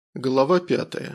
Глава 5.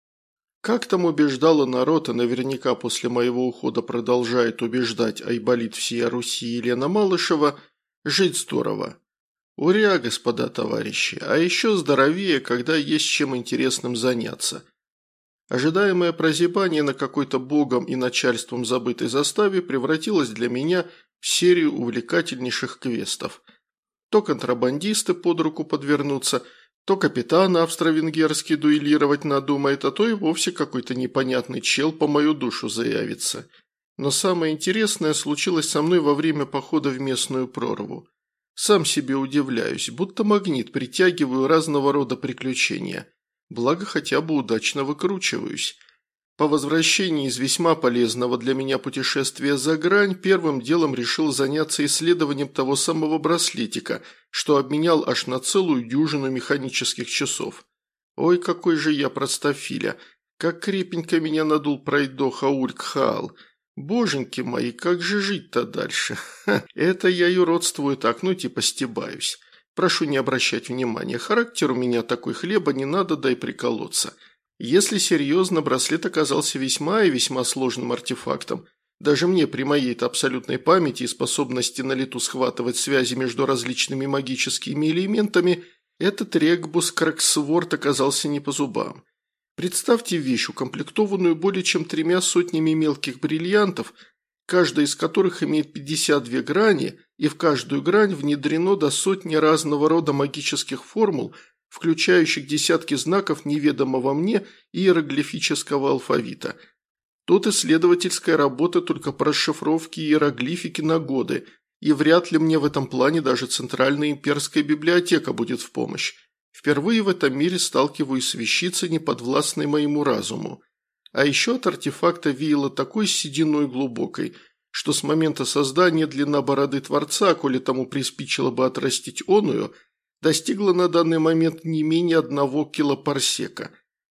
Как там убеждала народ, и наверняка после моего ухода продолжает убеждать айболит всея Руси Елена Малышева, жить здорово. Уря, господа товарищи, а еще здоровее, когда есть чем интересным заняться. Ожидаемое прозябание на какой-то богом и начальством забытой заставе превратилось для меня в серию увлекательнейших квестов. То контрабандисты под руку подвернутся, то капитан австро-венгерский дуэлировать надумает, а то и вовсе какой-то непонятный чел по мою душу заявится. Но самое интересное случилось со мной во время похода в местную прорву. Сам себе удивляюсь, будто магнит притягиваю разного рода приключения. Благо хотя бы удачно выкручиваюсь. По возвращении из весьма полезного для меня путешествия за грань первым делом решил заняться исследованием того самого браслетика, что обменял аж на целую дюжину механических часов. Ой, какой же я простофиля! Как крепенько меня надул пройдоха Ульк-Хаал! Боженьки мои, как же жить-то дальше? Ха, это я юродствую так, ну типа стебаюсь. Прошу не обращать внимания, характер у меня такой, хлеба не надо, дай приколоться. Если серьезно, браслет оказался весьма и весьма сложным артефактом. Даже мне при моей-то абсолютной памяти и способности на лету схватывать связи между различными магическими элементами, этот регбус Краксворд оказался не по зубам. Представьте вещь, укомплектованную более чем 3 сотнями мелких бриллиантов, каждая из которых имеет 52 грани, и в каждую грань внедрено до сотни разного рода магических формул, включающих десятки знаков неведомого мне иероглифического алфавита. Тут исследовательская работа только по расшифровке иероглифики на годы, и вряд ли мне в этом плане даже Центральная имперская библиотека будет в помощь. Впервые в этом мире сталкиваюсь с вещицей, неподвластной моему разуму. А еще от артефакта веяло такой сединой глубокой, что с момента создания длина бороды Творца, коли тому приспичило бы отрастить оную, достигла на данный момент не менее 1 килопарсека.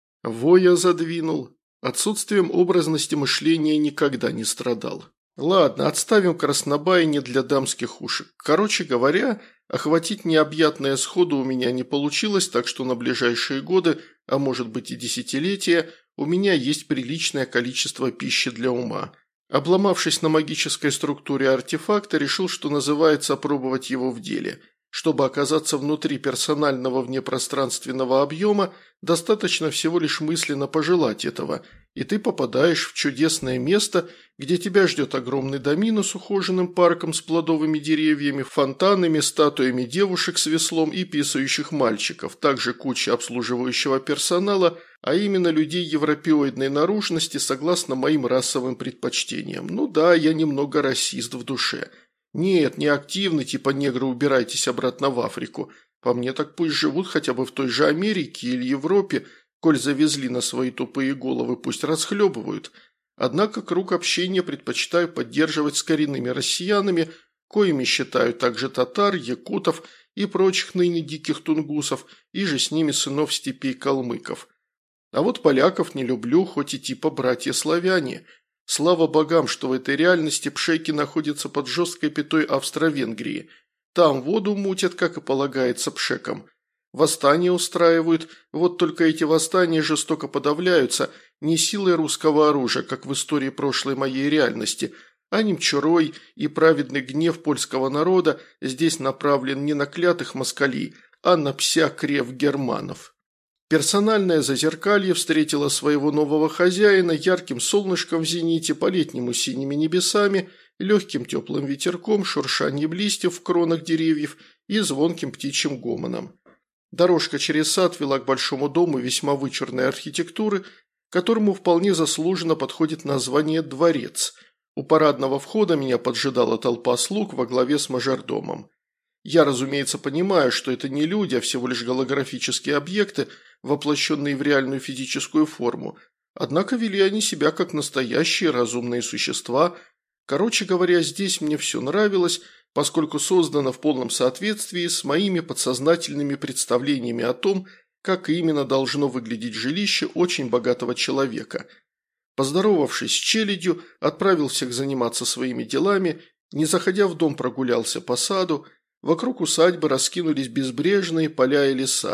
Во я задвинул. Отсутствием образности мышления никогда не страдал. Ладно, отставим краснобаяние для дамских ушек. Короче говоря, охватить необъятное сходу у меня не получилось, так что на ближайшие годы, а может быть и десятилетия, у меня есть приличное количество пищи для ума. Обломавшись на магической структуре артефакта, решил, что называется, опробовать его в деле. Чтобы оказаться внутри персонального внепространственного объема, достаточно всего лишь мысленно пожелать этого, и ты попадаешь в чудесное место, где тебя ждет огромный домино с ухоженным парком с плодовыми деревьями, фонтанами, статуями девушек с веслом и писающих мальчиков, также куча обслуживающего персонала, а именно людей европеоидной наружности согласно моим расовым предпочтениям. Ну да, я немного расист в душе. Нет, не активный, типа негры убирайтесь обратно в Африку. По мне так пусть живут хотя бы в той же Америке или Европе, коль завезли на свои тупые головы, пусть расхлебывают. Однако круг общения предпочитаю поддерживать с коренными россиянами, коими считаю также татар, якутов и прочих ныне диких тунгусов, и же с ними сынов степей калмыков. А вот поляков не люблю, хоть и типа братья-славяне. Слава богам, что в этой реальности пшеки находятся под жесткой пятой Австро-Венгрии. Там воду мутят, как и полагается пшекам. Восстания устраивают, вот только эти восстания жестоко подавляются не силой русского оружия, как в истории прошлой моей реальности, а немчурой и праведный гнев польского народа здесь направлен не на клятых москалей, а на псякрев германов. Персональное зазеркалье встретило своего нового хозяина ярким солнышком в зените, по-летнему синими небесами, легким теплым ветерком, шуршанием листьев в кронах деревьев и звонким птичьим гомоном. Дорожка через сад вела к большому дому весьма вычурной архитектуры, которому вполне заслуженно подходит название «Дворец». У парадного входа меня поджидала толпа слуг во главе с мажордомом. Я, разумеется, понимаю, что это не люди, а всего лишь голографические объекты, воплощенные в реальную физическую форму. Однако вели они себя как настоящие разумные существа. Короче говоря, здесь мне все нравилось, поскольку создано в полном соответствии с моими подсознательными представлениями о том, как именно должно выглядеть жилище очень богатого человека. Поздоровавшись с челядью, отправил всех заниматься своими делами, не заходя в дом, прогулялся по саду. Вокруг усадьбы раскинулись безбрежные поля и леса,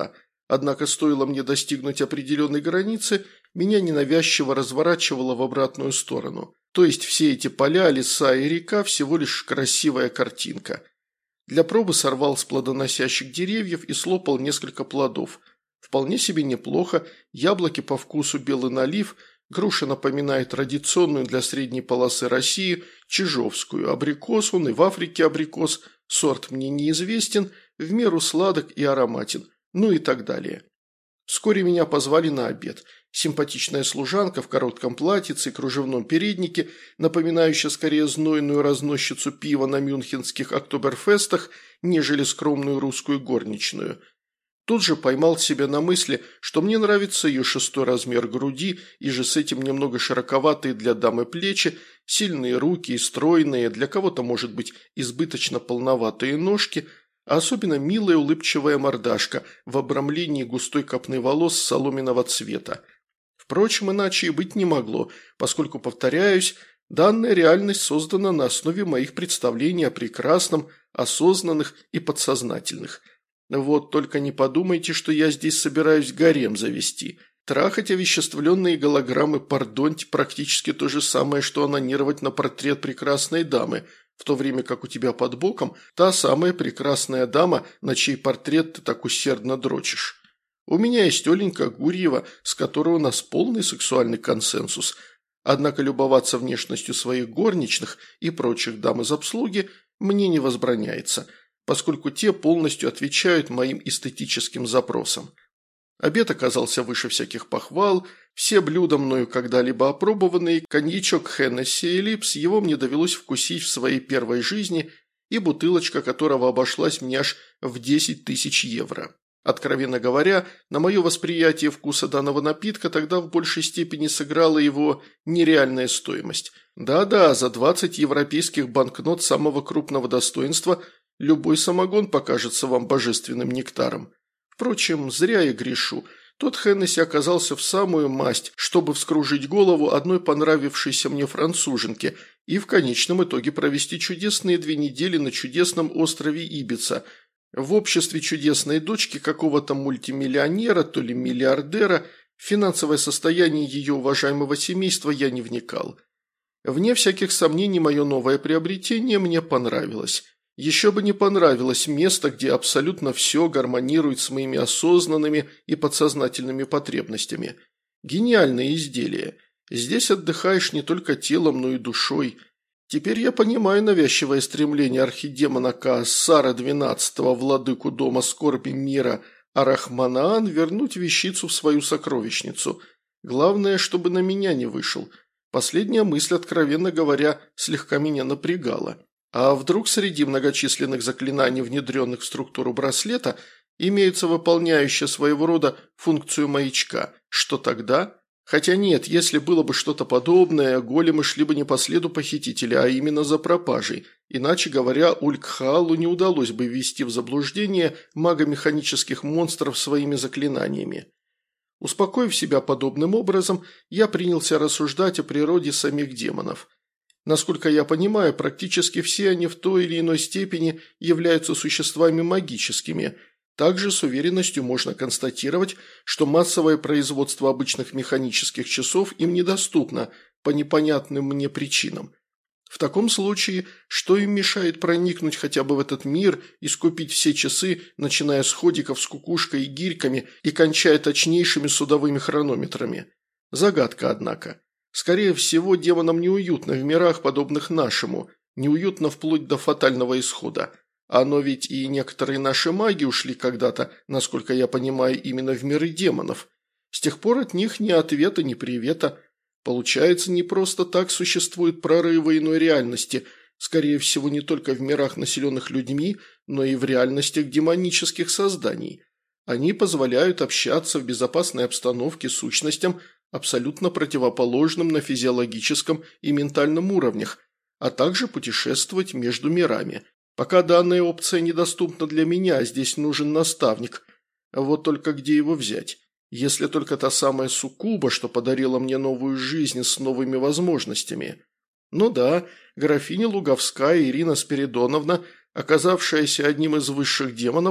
Однако стоило мне достигнуть определенной границы, меня ненавязчиво разворачивало в обратную сторону. То есть все эти поля, леса и река всего лишь красивая картинка. Для пробы сорвал с плодоносящих деревьев и слопал несколько плодов. Вполне себе неплохо, яблоки по вкусу белый налив, груша напоминает традиционную для средней полосы России чижовскую, абрикос, он и в Африке абрикос, сорт мне неизвестен, в меру сладок и ароматен, ну и так далее. Вскоре меня позвали на обед. Симпатичная служанка в коротком платьице и кружевном переднике, напоминающая скорее знойную разносчицу пива на мюнхенских октоберфестах, нежели скромную русскую горничную. Тут же поймал себя на мысли, что мне нравится ее 6-й размер груди и же с этим немного широковатые для дамы плечи, сильные руки и стройные, для кого-то, может быть, избыточно полноватые ножки, а особенно милая улыбчивая мордашка в обрамлении густой копны волос соломенного цвета. Впрочем, иначе и быть не могло, поскольку, повторяюсь, данная реальность создана на основе моих представлений о прекрасном, осознанных и подсознательных. Вот только не подумайте, что я здесь собираюсь гарем завести. Трахать овеществленные голограммы, пардоньте, практически то же самое, что анонировать на портрет прекрасной дамы, в то время как у тебя под боком та самая прекрасная дама, на чей портрет ты так усердно дрочишь. У меня есть Оленька Гурьева, с которой у нас полный сексуальный консенсус. Однако любоваться внешностью своих горничных и прочих дам из обслуги мне не возбраняется, поскольку те полностью отвечают моим эстетическим запросам. Обед оказался выше всяких похвал, все блюда мною когда-либо опробованные, коньячок Хеннесси и Липс его мне довелось вкусить в своей первой жизни, и бутылочка которого обошлась мне аж в 10 тысяч евро. Откровенно говоря, на мое восприятие вкуса данного напитка тогда в большей степени сыграла его нереальная стоимость. Да-да, за 20 европейских банкнот самого крупного достоинства любой самогон покажется вам божественным нектаром. Впрочем, зря я грешу. Тот Хеннесси оказался в самую масть, чтобы вскружить голову одной понравившейся мне француженке и в конечном итоге провести чудесные 2 недели на чудесном острове Ибица – в обществе чудесной дочки какого-то мультимиллионера, то ли миллиардера, в финансовое состояние ее уважаемого семейства я не вникал. Вне всяких сомнений, мое новое приобретение мне понравилось. Еще бы не понравилось место, где абсолютно все гармонирует с моими осознанными и подсознательными потребностями. Гениальное изделие. Здесь отдыхаешь не только телом, но и душой. Теперь я понимаю навязчивое стремление архидемона Каассара XII, владыку дома скорби мира Арахманаан, вернуть вещицу в свою сокровищницу. Главное, чтобы на меня не вышел. Последняя мысль, откровенно говоря, слегка меня напрягала. А вдруг среди многочисленных заклинаний, внедренных в структуру браслета, имеется выполняющая своего рода функцию маячка? Что тогда? Хотя нет, если было бы что-то подобное, големы шли бы не по следу похитителя, а именно за пропажей. Иначе говоря, Улькхаалу не удалось бы ввести в заблуждение магомеханических монстров своими заклинаниями. Успокоив себя подобным образом, я принялся рассуждать о природе самих демонов. Насколько я понимаю, практически все они в той или иной степени являются существами магическими. Также с уверенностью можно констатировать, что массовое производство обычных механических часов им недоступно по непонятным мне причинам. В таком случае, что им мешает проникнуть хотя бы в этот мир и скупить все часы, начиная с ходиков с кукушкой и гирьками и кончая точнейшими судовыми хронометрами? Загадка, однако. Скорее всего, демонам неуютно в мирах, подобных нашему, неуютно вплоть до фатального исхода. Но ведь и некоторые наши маги ушли когда-то, насколько я понимаю, именно в миры демонов. С тех пор от них ни ответа, ни привета. Получается, не просто так существуют прорывы иной реальности, скорее всего, не только в мирах, населенных людьми, но и в реальностях демонических созданий. Они позволяют общаться в безопасной обстановке с сущностям, абсолютно противоположным на физиологическом и ментальном уровнях, а также путешествовать между мирами. Пока данная опция недоступна для меня, здесь нужен наставник. Вот только где его взять? Если только та самая суккуба, что подарила мне новую жизнь с новыми возможностями. Ну да, графиня Луговская Ирина Спиридоновна, оказавшаяся одним из высших демонов,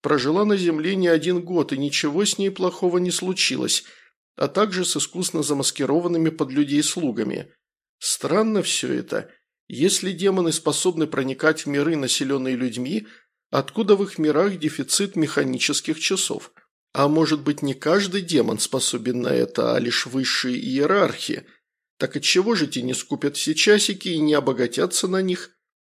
прожила на земле не 1 год, и ничего с ней плохого не случилось, а также с искусно замаскированными под людей слугами. Странно все это. Если демоны способны проникать в миры, населенные людьми, откуда в их мирах дефицит механических часов? А может быть, не каждый демон способен на это, а лишь высшие иерархи? Так отчего же те не скупят все часики и не обогатятся на них?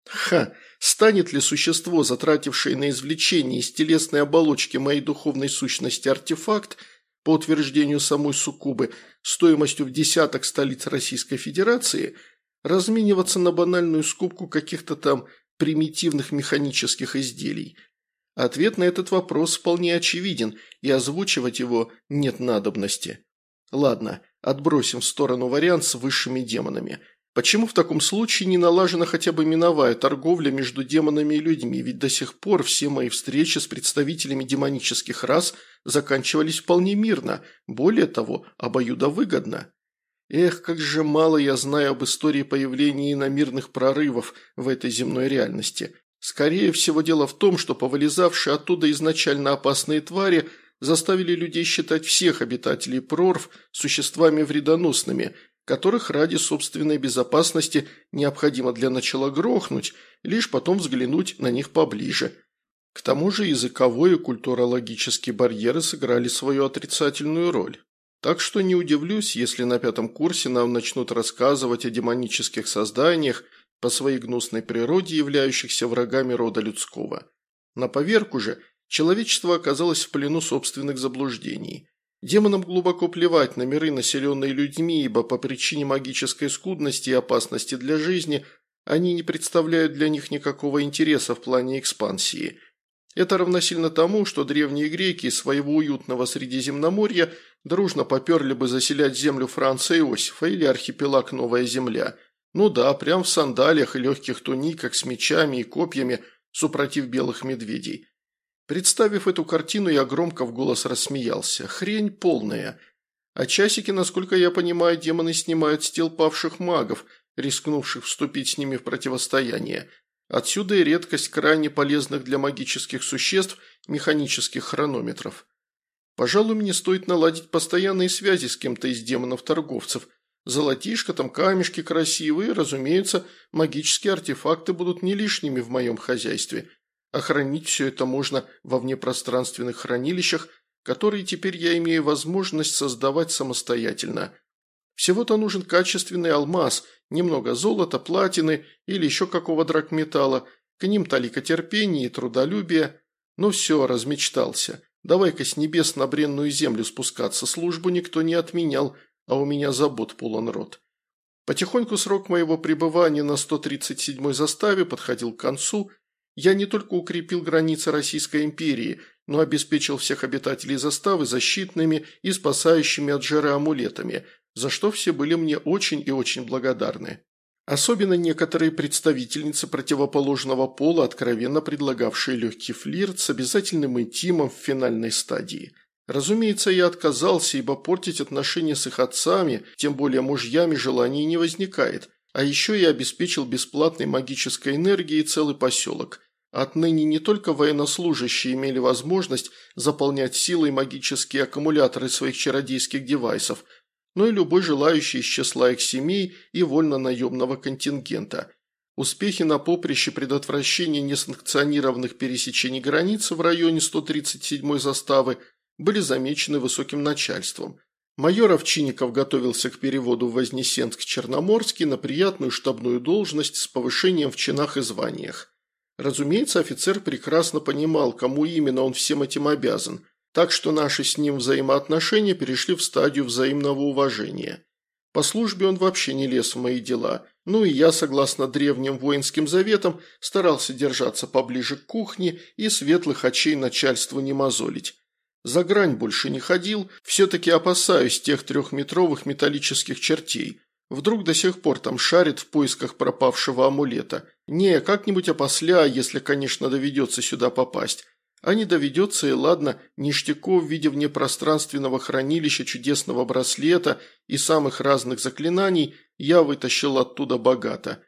Станет ли существо, затратившее на извлечение из телесной оболочки моей духовной сущности артефакт, по утверждению самой суккубы, стоимостью в десяток столиц Российской Федерации, размениваться на банальную скупку каких-то там примитивных механических изделий? Ответ на этот вопрос вполне очевиден, и озвучивать его нет надобности. Ладно, отбросим в сторону вариант с высшими демонами. Почему в таком случае не налажена хотя бы миновая торговля между демонами и людьми, ведь до сих пор все мои встречи с представителями демонических рас заканчивались вполне мирно, более того, обоюдовыгодно. Эх, как же мало я знаю об истории появления иномирных прорывов в этой земной реальности. Скорее всего, дело в том, что повылезавшие оттуда изначально опасные твари заставили людей считать всех обитателей прорв существами вредоносными, которых ради собственной безопасности необходимо для начала грохнуть, лишь потом взглянуть на них поближе. К тому же языковой и культурологические барьеры сыграли свою отрицательную роль. Так что не удивлюсь, если на 5 курсе нам начнут рассказывать о демонических созданиях, по своей гнусной природе являющихся врагами рода людского. На поверку же человечество оказалось в плену собственных заблуждений. Демонам глубоко плевать на миры, населенные людьми, ибо по причине магической скудности и опасности для жизни они не представляют для них никакого интереса в плане экспансии. Это равносильно тому, что древние греки из своего уютного Средиземноморья дружно поперли бы заселять землю Франца Иосифа или архипелаг Новая Земля. Ну да, прям в сандалиях и легких туниках с мечами и копьями, супротив белых медведей. Представив эту картину, я громко в голос рассмеялся. Хрень полная. А часики, насколько я понимаю, демоны снимают с тел павших магов, рискнувших вступить с ними в противостояние. Отсюда и редкость крайне полезных для магических существ механических хронометров. Пожалуй, мне стоит наладить постоянные связи с кем-то из демонов-торговцев. Золотишко там, камешки красивые, разумеется, магические артефакты будут не лишними в моем хозяйстве. А хранить все это можно во внепространственных хранилищах, которые теперь я имею возможность создавать самостоятельно. Всего-то нужен качественный алмаз, немного золота, платины или еще какого драгметалла, к ним талика терпения и трудолюбия. Ну все, размечтался. Давай-ка с небес на бренную землю спускаться, службу никто не отменял, а у меня забот полон рот. Потихоньку срок моего пребывания на 137-й заставе подходил к концу. Я не только укрепил границы Российской империи, но обеспечил всех обитателей заставы защитными и спасающими от жары амулетами, за что все были мне очень и очень благодарны. Особенно некоторые представительницы противоположного пола, откровенно предлагавшие легкий флирт с обязательным интимом в финальной стадии. Разумеется, я отказался, ибо портить отношения с их отцами, тем более мужьями, желаний не возникает. А еще я обеспечил бесплатной магической энергией целый поселок. Отныне не только военнослужащие имели возможность заполнять силой магические аккумуляторы своих чародейских девайсов, но и любой желающий из числа их семей и вольно-наемного контингента. Успехи на поприще предотвращения несанкционированных пересечений границы в районе 137-й заставы были замечены высоким начальством. Майор Овчинников готовился к переводу в Вознесенск-Черноморский на приятную штабную должность с повышением в чинах и званиях. Разумеется, офицер прекрасно понимал, кому именно он всем этим обязан, так что наши с ним взаимоотношения перешли в стадию взаимного уважения. По службе он вообще не лез в мои дела, ну и я, согласно древним воинским заветам, старался держаться поближе к кухне и светлых очей начальству не мозолить. За грань больше не ходил, все-таки опасаюсь тех 3-метровых металлических чертей. Вдруг до сих пор там шарит в поисках пропавшего амулета. Не, как-нибудь опосля, если, конечно, доведется сюда попасть. А не доведется, и ладно, ништяков в виде внепространственного хранилища чудесного браслета и самых разных заклинаний я вытащил оттуда богато.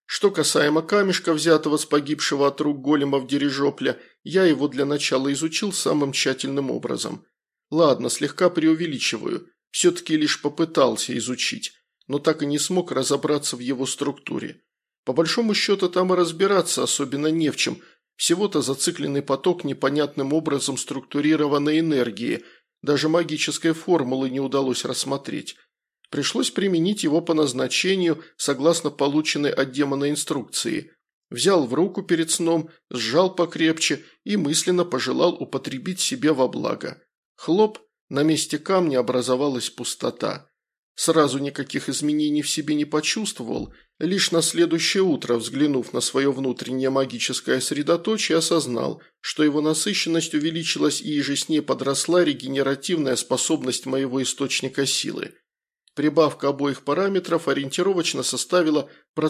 Что касаемо камешка, взятого с погибшего от рук голема в дирижопля, я его для начала изучил самым тщательным образом. Ладно, слегка преувеличиваю, все-таки лишь попытался изучить, но так и не смог разобраться в его структуре. По большому счету там и разбираться особенно не в чем, всего-то зацикленный поток непонятным образом структурированной энергии, даже магической формулы не удалось рассмотреть. Пришлось применить его по назначению, согласно полученной от демона инструкции. Взял в руку перед сном, сжал покрепче и мысленно пожелал употребить себе во благо. Хлоп, на месте камня образовалась пустота. Сразу никаких изменений в себе не почувствовал, лишь на следующее утро, взглянув на свое внутреннее магическое средоточие, осознал, что его насыщенность увеличилась и еже с ней подросла регенеративная способность моего источника силы. Прибавка обоих параметров ориентировочно составила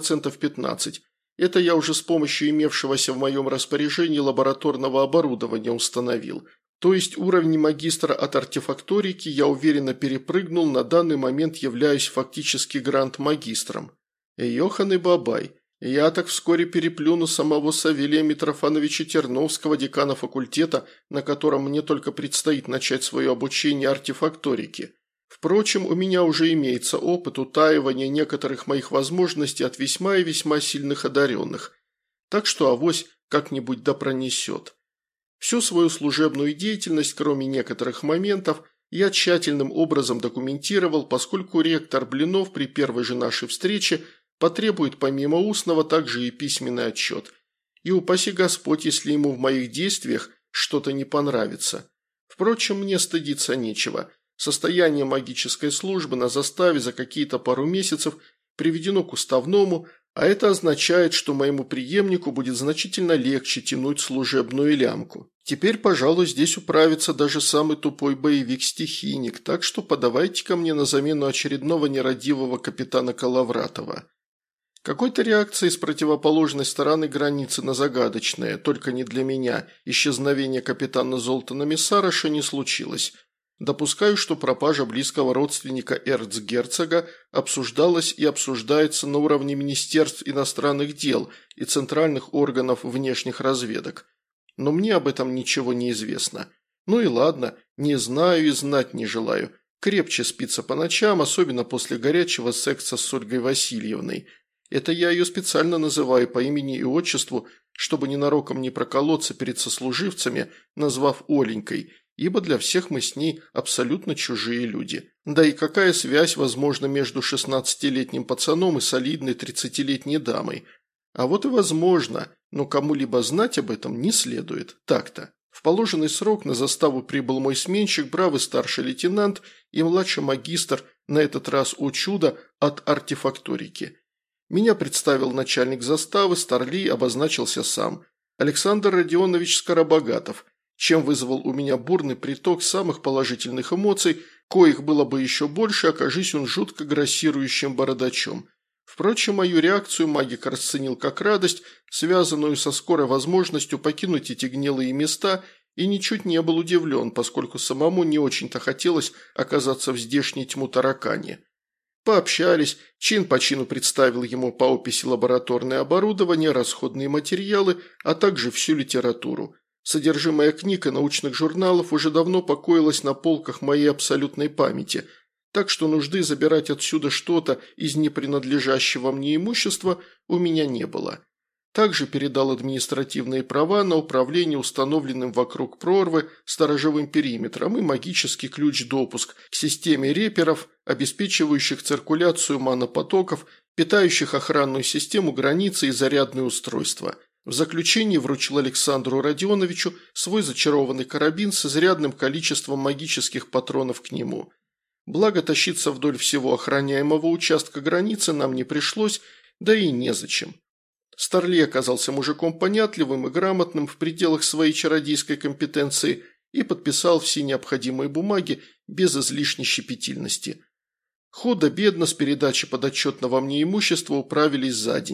15%. Это я уже с помощью имевшегося в моем распоряжении лабораторного оборудования установил. То есть уровень магистра от артефакторики я уверенно перепрыгнул, на данный момент являюсь фактически гранд-магистром. Йохан и Бабай, я так вскоре переплюну самого Савелия Митрофановича Терновского, декана факультета, на котором мне только предстоит начать свое обучение артефакторике. Впрочем, у меня уже имеется опыт утаивания некоторых моих возможностей от весьма и весьма сильных одаренных. Так что авось как-нибудь да пронесет. Всю свою служебную деятельность, кроме некоторых моментов, я тщательным образом документировал, поскольку ректор Блинов при первой же нашей встрече потребует помимо устного также и письменный отчет. И упаси Господь, если ему в моих действиях что-то не понравится. Впрочем, мне стыдиться нечего. Состояние магической службы на заставе за какие-то пару месяцев приведено к уставному, а это означает, что моему преемнику будет значительно легче тянуть служебную лямку. Теперь, пожалуй, здесь управится даже самый тупой боевик-стихийник, так что подавайте ко мне на замену очередного нерадивого капитана Коловратова. Какой-то реакции с противоположной стороны границы на загадочное, только не для меня, исчезновение капитана Золтана Мессараша не случилось. Допускаю, что пропажа близкого родственника эрцгерцога обсуждалась и обсуждается на уровне Министерств иностранных дел и центральных органов внешних разведок. Но мне об этом ничего не известно. Ну и ладно, не знаю и знать не желаю. Крепче спится по ночам, особенно после горячего секса с Ольгой Васильевной. Это я ее специально называю по имени и отчеству, чтобы ненароком не проколоться перед сослуживцами, назвав Оленькой, ибо для всех мы с ней абсолютно чужие люди. Да и какая связь возможна между 16-летним пацаном и солидной 30-летней дамой? А вот и возможно, но кому-либо знать об этом не следует. Так-то. В положенный срок на заставу прибыл мой сменщик, бравый старший лейтенант и младший магистр, на этот раз, о чудо, от артефакторики. Меня представил начальник заставы, Старлей обозначился сам. Александр Родионович Скоробогатов, чем вызвал у меня бурный приток самых положительных эмоций, коих было бы еще больше, окажись он жутко грассирующим бородачом. Впрочем, мою реакцию магик расценил как радость, связанную со скорой возможностью покинуть эти гнилые места, и ничуть не был удивлен, поскольку самому не очень-то хотелось оказаться в здешней тьму таракани. Пообщались, чин по чину представил ему по описи лабораторное оборудование, расходные материалы, а также всю литературу. Содержимое книг и научных журналов уже давно покоилось на полках моей абсолютной памяти, так что нужды забирать отсюда что-то из непринадлежащего мне имущества у меня не было. Также передал административные права на управление установленным вокруг прорвы сторожевым периметром и магический ключ-допуск к системе реперов, обеспечивающих циркуляцию манопотоков, питающих охранную систему границы и зарядные устройства. В заключении вручил Александру Родионовичу свой зачарованный карабин с изрядным количеством магических патронов к нему. Благо тащиться вдоль всего охраняемого участка границы нам не пришлось, да и незачем. Старлей оказался мужиком понятливым и грамотным в пределах своей чародейской компетенции и подписал все необходимые бумаги без излишней щепетильности. Худо-бедно с передачи подотчетного мне имущества управились за день.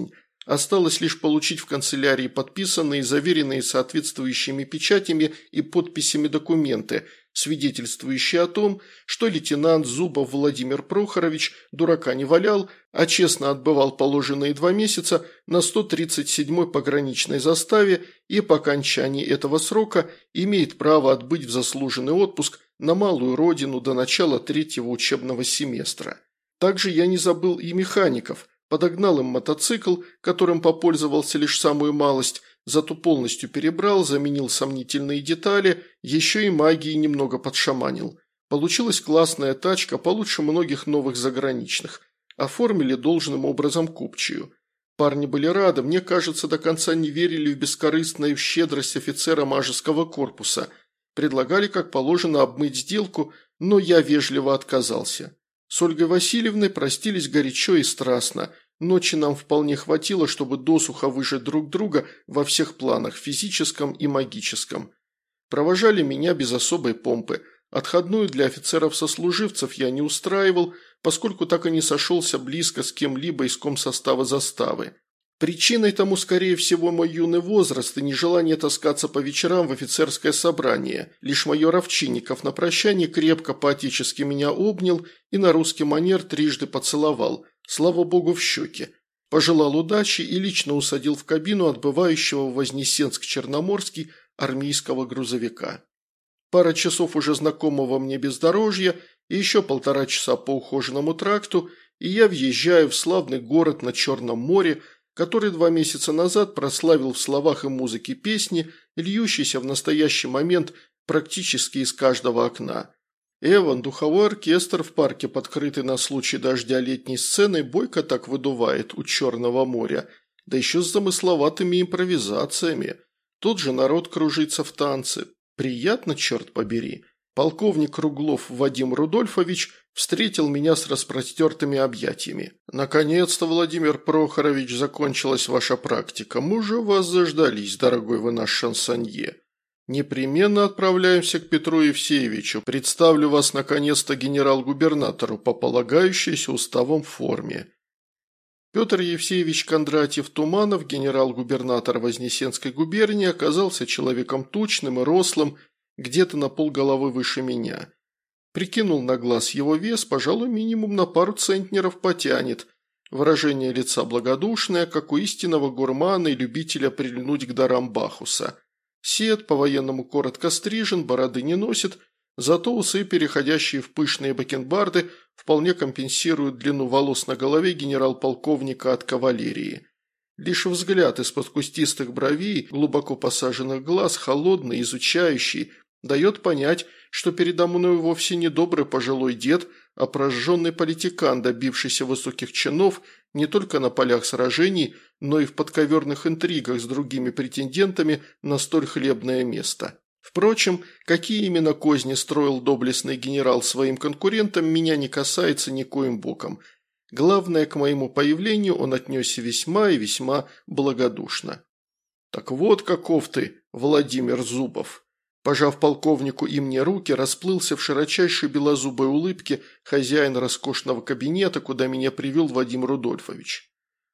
Осталось лишь получить в канцелярии подписанные и заверенные соответствующими печатями и подписями документы, свидетельствующие о том, что лейтенант Зубов Владимир Прохорович дурака не валял, а честно отбывал положенные 2 месяца на 137-й пограничной заставе и по окончании этого срока имеет право отбыть в заслуженный отпуск на малую родину до начала 3-го учебного семестра. Также я не забыл и механиков. Подогнал им мотоцикл, которым попользовался лишь самую малость, зато полностью перебрал, заменил сомнительные детали, еще и магией немного подшаманил. Получилась классная тачка, получше многих новых заграничных. Оформили должным образом купчую. Парни были рады, мне кажется, до конца не верили в бескорыстную щедрость офицера Мажеского корпуса. Предлагали, как положено, обмыть сделку, но я вежливо отказался. С Ольгой Васильевной простились горячо и страстно. Ночи нам вполне хватило, чтобы досуха выжать друг друга во всех планах, физическом и магическом. Провожали меня без особой помпы. Отходную для офицеров-сослуживцев я не устраивал, поскольку так и не сошелся близко с кем-либо из комсостава заставы. Причиной тому, скорее всего, мой юный возраст и нежелание таскаться по вечерам в офицерское собрание. Лишь майор Овчинников на прощание крепко по-отечески меня обнял и на русский манер трижды поцеловал, слава богу, в щеки. Пожелал удачи и лично усадил в кабину отбывающего в Вознесенск-Черноморский армейского грузовика. Пара часов уже знакомого мне бездорожья и еще 1,5 часа по ухоженному тракту, и я въезжаю в славный город на Черном море, который 2 месяца назад прославил в словах и музыке песни, льющейся в настоящий момент практически из каждого окна. Эван, духовой оркестр в парке, подкрытый на случай дождя летней сценой, бойко так выдувает у Черного моря, да еще с замысловатыми импровизациями. Тут же народ кружится в танце. Приятно, черт побери. Полковник Круглов Вадим Рудольфович встретил меня с распростертыми объятиями. «Наконец-то, Владимир Прохорович, закончилась ваша практика. Мы уже вас заждались, дорогой вы наш шансонье. Непременно отправляемся к Петру Евсеевичу. Представлю вас, наконец-то, генерал-губернатору по полагающейся уставом форме». Петр Евсеевич Кондратьев-Туманов, генерал-губернатор Вознесенской губернии, оказался человеком тучным и рослым, где-то на полголовы выше меня. Прикинул на глаз его вес, пожалуй, минимум на пару центнеров потянет. Выражение лица благодушное, как у истинного гурмана и любителя прильнуть к дарам Бахуса. Сед, по-военному коротко стрижен, бороды не носит, зато усы, переходящие в пышные бакенбарды, вполне компенсируют длину волос на голове генерал-полковника от кавалерии. Лишь взгляд из-под кустистых бровей, глубоко посаженных глаз, холодный, изучающий, дает понять, что передо мной вовсе не добрый пожилой дед, а прожженный политикан, добившийся высоких чинов не только на полях сражений, но и в подковерных интригах с другими претендентами на столь хлебное место. Впрочем, какие именно козни строил доблестный генерал своим конкурентам, меня не касается никоим боком. Главное, к моему появлению он отнесся весьма и весьма благодушно. «Так вот каков ты, Владимир Зубов!» Пожав полковнику и мне руки, расплылся в широчайшей белозубой улыбке хозяин роскошного кабинета, куда меня привел Вадим Рудольфович.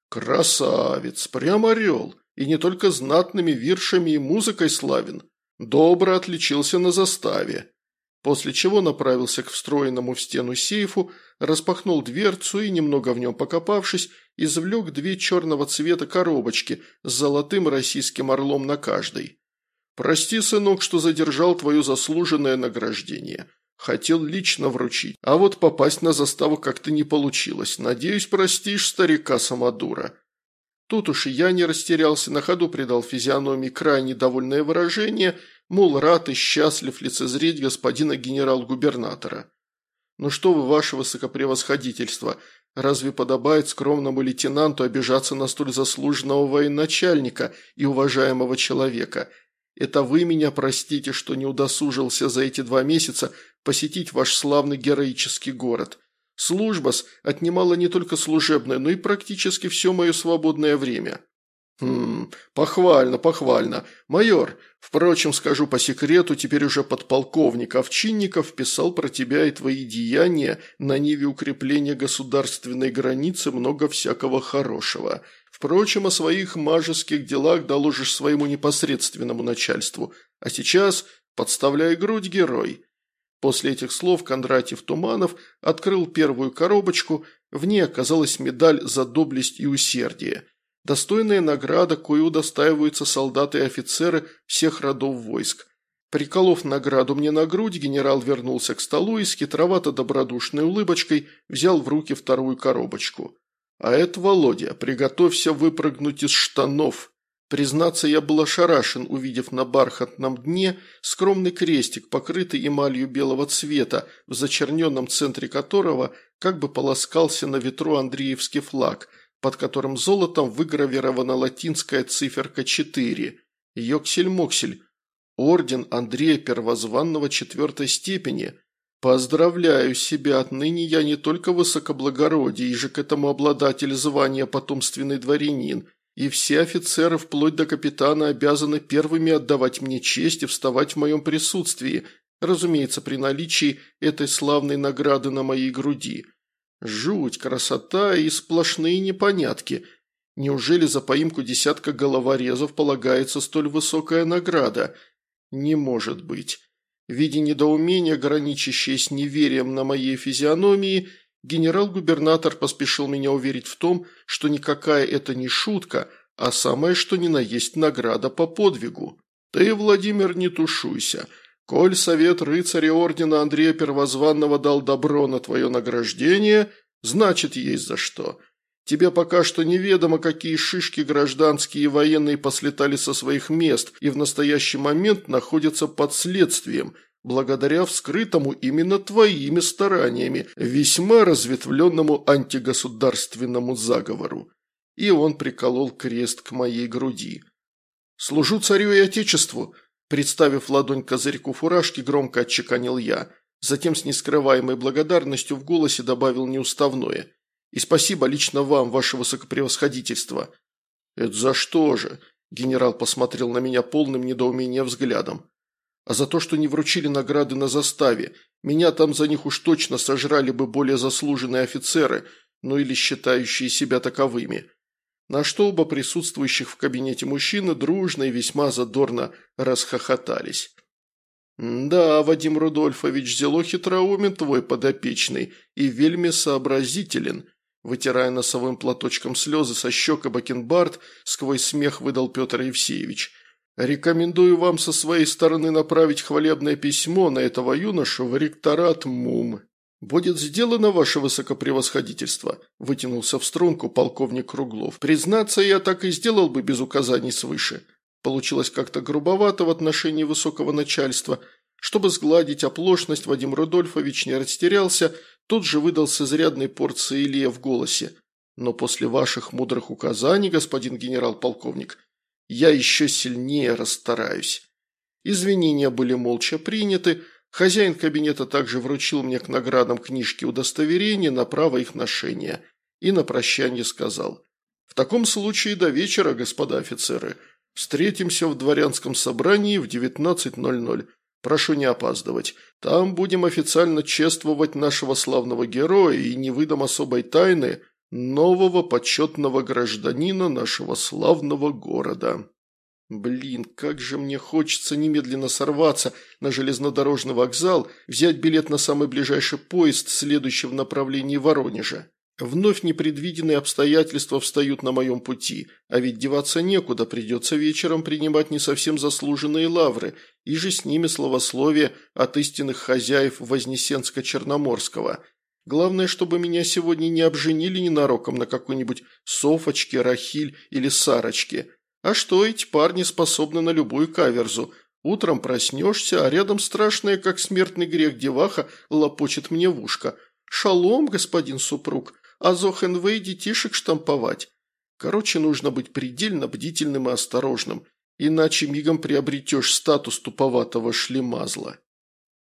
«Красавец, прям орел, и не только знатными виршами и музыкой славен. Добро отличился на заставе». После чего направился к встроенному в стену сейфу, распахнул дверцу и, немного в нем покопавшись, извлек 2 черного цвета коробочки с золотым российским орлом на каждой. «Прости, сынок, что задержал твое заслуженное награждение. Хотел лично вручить, а вот попасть на заставу как-то не получилось. Надеюсь, простишь старика-самодура». Тут уж и я не растерялся, на ходу придал физиономии крайне довольное выражение, мол, рад и счастлив лицезреть господина генерал-губернатора. «Ну что вы, ваше высокопревосходительство, разве подобает скромному лейтенанту обижаться на столь заслуженного военачальника и уважаемого человека? Это вы меня простите, что не удосужился за эти 2 месяца посетить ваш славный героический город. Служба-с отнимала не только служебное, но и практически все мое свободное время». Похвально, похвально. Майор, впрочем, скажу по секрету, теперь уже подполковник Овчинников писал про тебя и твои деяния на ниве укрепления государственной границы много всякого хорошего. Впрочем, о своих мажеских делах доложишь своему непосредственному начальству. А сейчас подставляй грудь, герой». После этих слов Кондратьев Туманов открыл первую коробочку, в ней оказалась медаль за доблесть и усердие. Достойная награда, кою удостаиваются солдаты и офицеры всех родов войск. Приколов награду мне на грудь, генерал вернулся к столу и с хитровато-добродушной улыбочкой взял в руки вторую коробочку. «А это, Володя, приготовься выпрыгнуть из штанов». Признаться, я был ошарашен, увидев на бархатном дне скромный крестик, покрытый эмалью белого цвета, в зачерненном центре которого как бы полоскался на ветру Андреевский флаг, под которым золотом выгравирована латинская циферка 4. Йоксель-моксель. Орден Андрея Первозванного 4 степени. Поздравляю себя, отныне я не только высокоблагородие, и же к этому обладатель звания потомственный дворянин, и все офицеры, вплоть до капитана, обязаны первыми отдавать мне честь и вставать в моем присутствии, разумеется, при наличии этой славной награды на моей груди. Жуть, красота и сплошные непонятки. Неужели за поимку десятка головорезов полагается столь высокая награда? Не может быть. Видя недоумение, граничащее с неверием на моей физиономии, генерал-губернатор поспешил меня уверить в том, что никакая это не шутка, а самое что ни на есть награда по подвигу. Ты, Владимир, не тушуйся. Коль совет рыцаря ордена Андрея Первозванного дал добро на твое награждение, значит, есть за что. Тебе пока что неведомо, какие шишки гражданские и военные послетали со своих мест и в настоящий момент находятся под следствием, благодаря вскрытому именно твоими стараниями весьма разветвленному антигосударственному заговору. И он приколол крест к моей груди. «Служу царю и отечеству», представив ладонь к козырьку фуражки, громко отчеканил я. Затем с нескрываемой благодарностью в голосе добавил неуставное. «И спасибо лично вам, ваше высокопревосходительство». «Это за что же?» – генерал посмотрел на меня полным недоумения взглядом. «А за то, что не вручили награды на заставе. Меня там за них уж точно сожрали бы более заслуженные офицеры, ну или считающие себя таковыми». На что оба присутствующих в кабинете мужчины дружно и весьма задорно расхохотались. «Да, Вадим Рудольфович, зело хитроумен твой подопечный и вельми сообразителен», вытирая носовым платочком слезы со щек и бакенбард, сквозь смех выдал Петр Евсеевич. «Рекомендую вам со своей стороны направить хвалебное письмо на этого юношу в ректорат МУМ». «Будет сделано, ваше высокопревосходительство», – вытянулся в струнку полковник Круглов. «Признаться, я так и сделал бы без указаний свыше. Получилось как-то грубовато в отношении высокого начальства. Чтобы сгладить оплошность, Вадим Рудольфович не растерялся, тут же выдал с изрядной порцией Илья в голосе. Но после ваших мудрых указаний, господин генерал-полковник, я еще сильнее расстараюсь». Извинения были молча приняты. Хозяин кабинета также вручил мне к наградам книжки удостоверения на право их ношения и на прощание сказал: «В таком случае до вечера, господа офицеры. Встретимся в дворянском собрании в 19:00. Прошу не опаздывать. Там будем официально чествовать нашего славного героя и не выдам особой тайны нового почетного гражданина нашего славного города». Блин, как же мне хочется немедленно сорваться на железнодорожный вокзал, взять билет на самый ближайший поезд, следующий в направлении Воронежа. Вновь непредвиденные обстоятельства встают на моем пути, а ведь деваться некуда, придется вечером принимать не совсем заслуженные лавры, и же с ними словословие от истинных хозяев Вознесенска-Черноморского. Главное, чтобы меня сегодня не обженили ненароком на какой-нибудь Софочке, Рахиль или Сарочке. А что, эти парни способны на любую каверзу. Утром проснешься, а рядом страшная, как смертный грех, деваха лопочет мне в ушко. «Шалом, господин супруг, а зохенвей детишек штамповать». Короче, нужно быть предельно бдительным и осторожным, иначе мигом приобретешь статус туповатого шлемазла.